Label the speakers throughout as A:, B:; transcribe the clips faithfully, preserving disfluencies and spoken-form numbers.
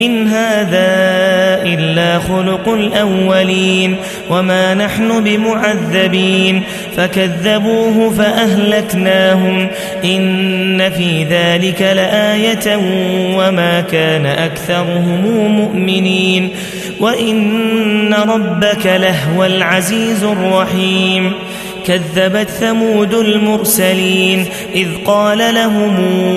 A: إن هذا إلا خلق الأولين وما نحن بمعذبين فكذبوه فأهلكناهم إن في ذلك لآية وما كان أكثرهم مؤمنين وإن ربك لهو العزيز الرحيم كذبت ثمود المرسلين إذ قال لهم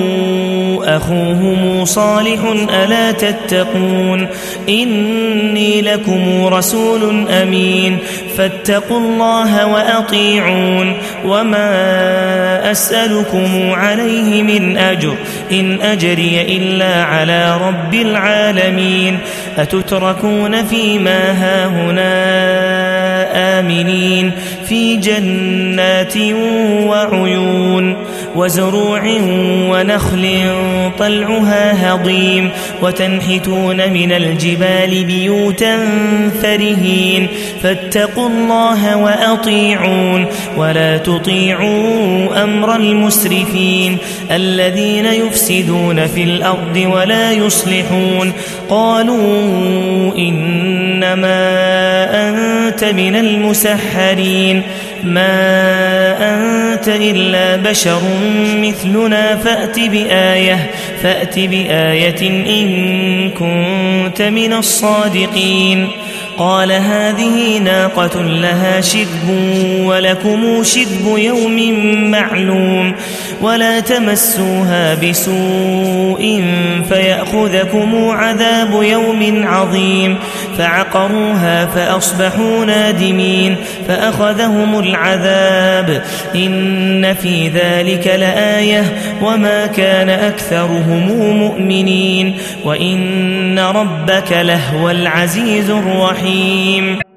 A: أخوهم صالح ألا تتقون إني لكم رسول أمين فاتقوا الله وأطيعون وما أسألكم عليه من أجر إن أجري إلا على رب العالمين أتتركون فيما هاهنا آمنين في جنات وعيون وزروع ونخل طلعها هضيم وتنحتون من الجبال بيوتا فرهين فاتقوا الله وأطيعون ولا تطيعوا أمر المسرفين الذين يفسدون في الأرض ولا يصلحون قالوا إنما أنت من المسحرين ما أنت إلا بشر مثلنا فأت بآية فأت بآية إن كنت من الصادقين قال هذه ناقة لها شرب ولكم شرب يوم معلوم ولا تمسوها بسوء فيأخذكم عذاب يوم عظيم فعقروها فأصبحوا نادمين فأخذهم العذاب إن في ذلك لآية وما كان أكثرهم مؤمنين وإن ربك لهو العزيز الرحيم